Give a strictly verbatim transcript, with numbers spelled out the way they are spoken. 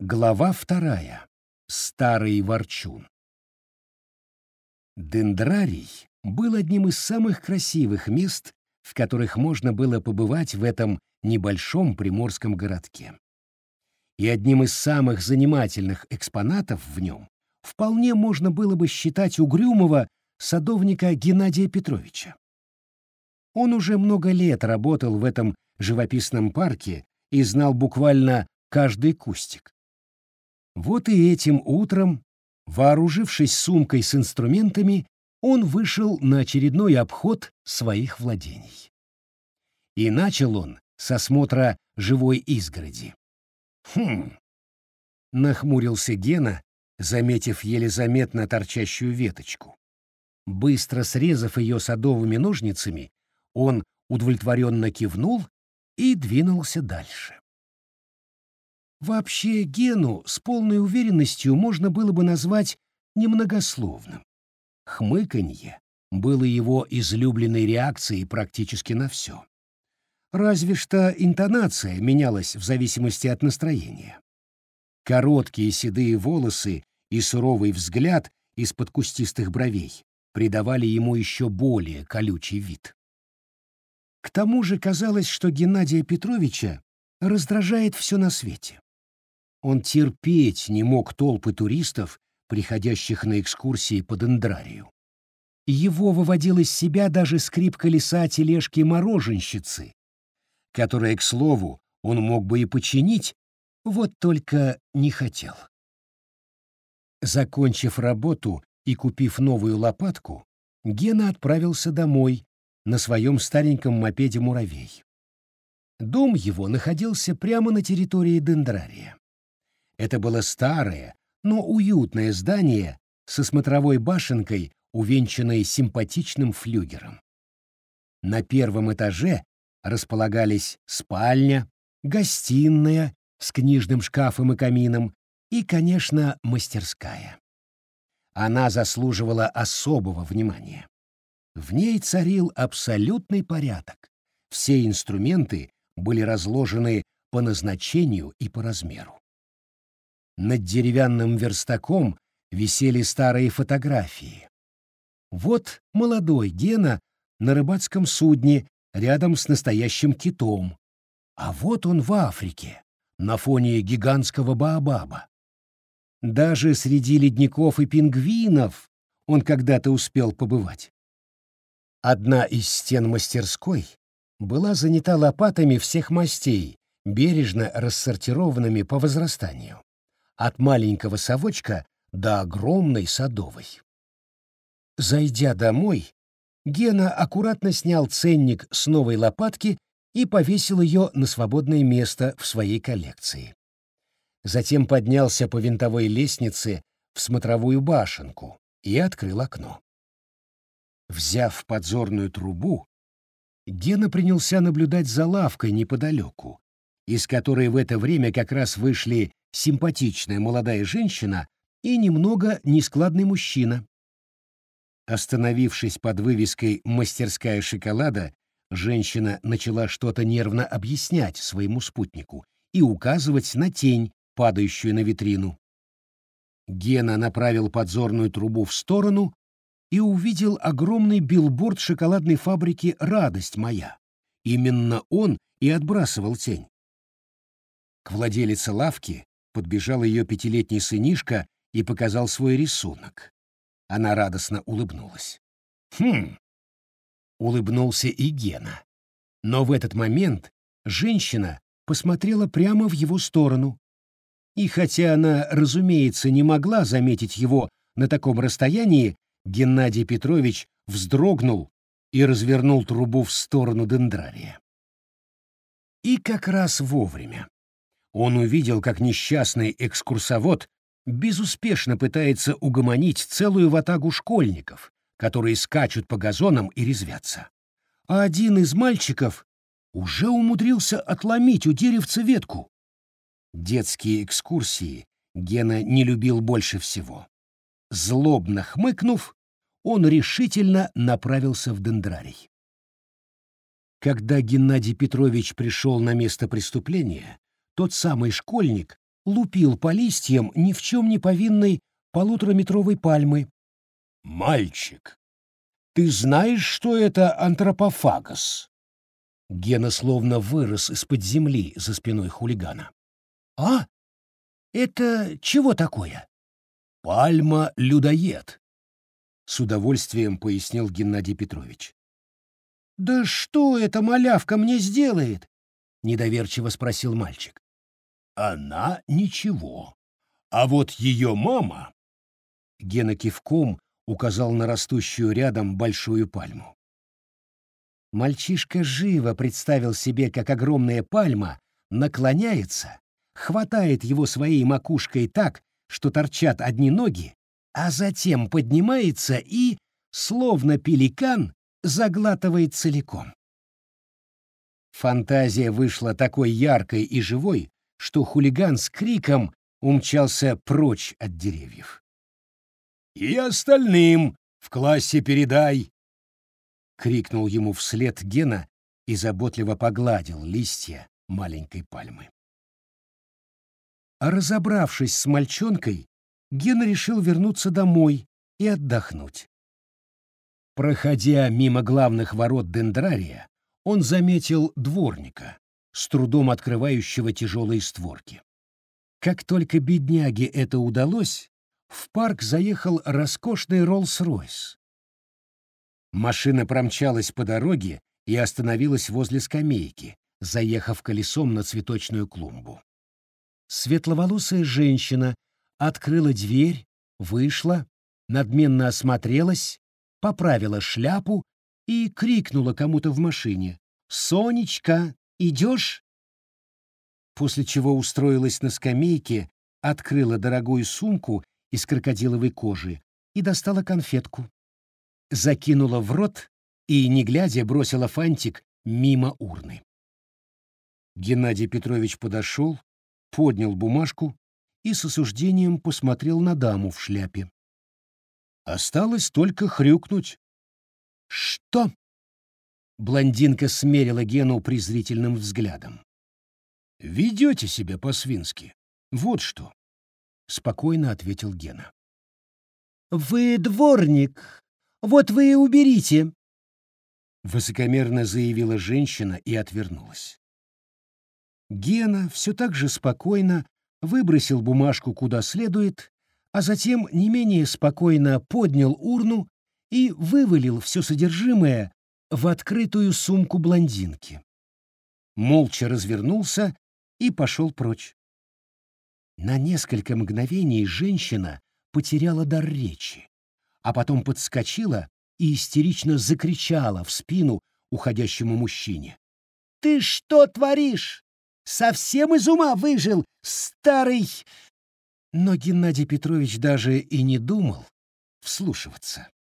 Глава вторая. Старый ворчун. Дендрарий был одним из самых красивых мест, в которых можно было побывать в этом небольшом приморском городке. И одним из самых занимательных экспонатов в нем вполне можно было бы считать угрюмого садовника Геннадия Петровича. Он уже много лет работал в этом живописном парке и знал буквально каждый кустик. Вот и этим утром, вооружившись сумкой с инструментами, он вышел на очередной обход своих владений. И начал он с осмотра живой изгороди. «Хм!» — нахмурился Гена, заметив еле заметно торчащую веточку. Быстро срезав ее садовыми ножницами, он удовлетворенно кивнул и двинулся дальше. Вообще Гену с полной уверенностью можно было бы назвать немногословным. Хмыканье было его излюбленной реакцией практически на все. Разве что интонация менялась в зависимости от настроения. Короткие седые волосы и суровый взгляд из-под кустистых бровей придавали ему еще более колючий вид. К тому же казалось, что Геннадия Петровича раздражает все на свете. Он терпеть не мог толпы туристов, приходящих на экскурсии по Дендрарию. Его выводил из себя даже скрип колеса тележки мороженщицы, которая, к слову, он мог бы и починить, вот только не хотел. Закончив работу и купив новую лопатку, Гена отправился домой на своем стареньком мопеде «Муравей». Дом его находился прямо на территории Дендрария. Это было старое, но уютное здание со смотровой башенкой, увенчанной симпатичным флюгером. На первом этаже располагались спальня, гостиная с книжным шкафом и камином и, конечно, мастерская. Она заслуживала особого внимания. В ней царил абсолютный порядок. Все инструменты были разложены по назначению и по размеру. Над деревянным верстаком висели старые фотографии. Вот молодой Гена на рыбацком судне рядом с настоящим китом, а вот он в Африке, на фоне гигантского баобаба. Даже среди ледников и пингвинов он когда-то успел побывать. Одна из стен мастерской была занята лопатами всех мастей, бережно рассортированными по возрастанию, от маленького совочка до огромной садовой. Зайдя домой, Гена аккуратно снял ценник с новой лопатки и повесил ее на свободное место в своей коллекции. Затем поднялся по винтовой лестнице в смотровую башенку и открыл окно. Взяв подзорную трубу, Гена принялся наблюдать за лавкой неподалеку, из которой в это время как раз вышли симпатичная молодая женщина и немного нескладный мужчина. Остановившись под вывеской «Мастерская шоколада», женщина начала что-то нервно объяснять своему спутнику и указывать на тень, падающую на витрину. Гена направил подзорную трубу в сторону и увидел огромный билборд шоколадной фабрики «Радость моя». Именно он и отбрасывал тень. К владелице лавки подбежал ее пятилетний сынишка и показал свой рисунок. Она радостно улыбнулась. «Хм!» — улыбнулся и Гена. Но в этот момент женщина посмотрела прямо в его сторону. И хотя она, разумеется, не могла заметить его на таком расстоянии, Геннадий Петрович вздрогнул и развернул трубу в сторону Дендрария. И как раз вовремя. Он увидел, как несчастный экскурсовод безуспешно пытается угомонить целую ватагу школьников, которые скачут по газонам и резвятся. А один из мальчиков уже умудрился отломить у деревца ветку. Детские экскурсии Гена не любил больше всего. Злобно хмыкнув, он решительно направился в Дендрарий. Когда Геннадий Петрович пришел на место преступления, тот самый школьник лупил по листьям ни в чем не повинной полутораметровой пальмы. «Мальчик, ты знаешь, что это антропофагос?» Гена словно вырос из-под земли за спиной хулигана. «А? Это чего такое?» «Пальма-людоед», — с удовольствием пояснил Геннадий Петрович. «Да что эта малявка мне сделает?» — недоверчиво спросил мальчик. «Она ничего. А вот ее мама...» Гена кивком указал на растущую рядом большую пальму. Мальчишка живо представил себе, как огромная пальма наклоняется, хватает его своей макушкой так, что торчат одни ноги, а затем поднимается и, словно пеликан, заглатывает целиком. Фантазия вышла такой яркой и живой, что хулиган с криком умчался прочь от деревьев. «И остальным в классе передай!» — крикнул ему вслед Гена и заботливо погладил листья маленькой пальмы. А разобравшись с мальчонкой, Гена решил вернуться домой и отдохнуть. Проходя мимо главных ворот дендрария, он заметил дворника, с трудом открывающего тяжелые створки. Как только бедняге это удалось, в парк заехал роскошный Роллс-Ройс. Машина промчалась по дороге и остановилась возле скамейки, заехав колесом на цветочную клумбу. Светловолосая женщина открыла дверь, вышла, надменно осмотрелась, поправила шляпу и крикнула кому-то в машине: «Сонечка, идешь?» После чего устроилась на скамейке, открыла дорогую сумку из крокодиловой кожи и достала конфетку. Закинула в рот и, не глядя, бросила фантик мимо урны. Геннадий Петрович подошел, поднял бумажку и с осуждением посмотрел на даму в шляпе. Осталось только хрюкнуть. «Что?» — блондинка смерила Гену презрительным взглядом. «Ведете себя по-свински. Вот что», — спокойно ответил Гена. «Вы дворник. Вот вы и уберите», — высокомерно заявила женщина и отвернулась. Гена все так же спокойно выбросил бумажку куда следует, а затем не менее спокойно поднял урну и вывалил все содержимое в открытую сумку блондинки. Молча развернулся и пошел прочь. На несколько мгновений женщина потеряла дар речи, а потом подскочила и истерично закричала в спину уходящему мужчине: «Ты что творишь? Совсем из ума выжил, старый...» Но Геннадий Петрович даже и не думал вслушиваться.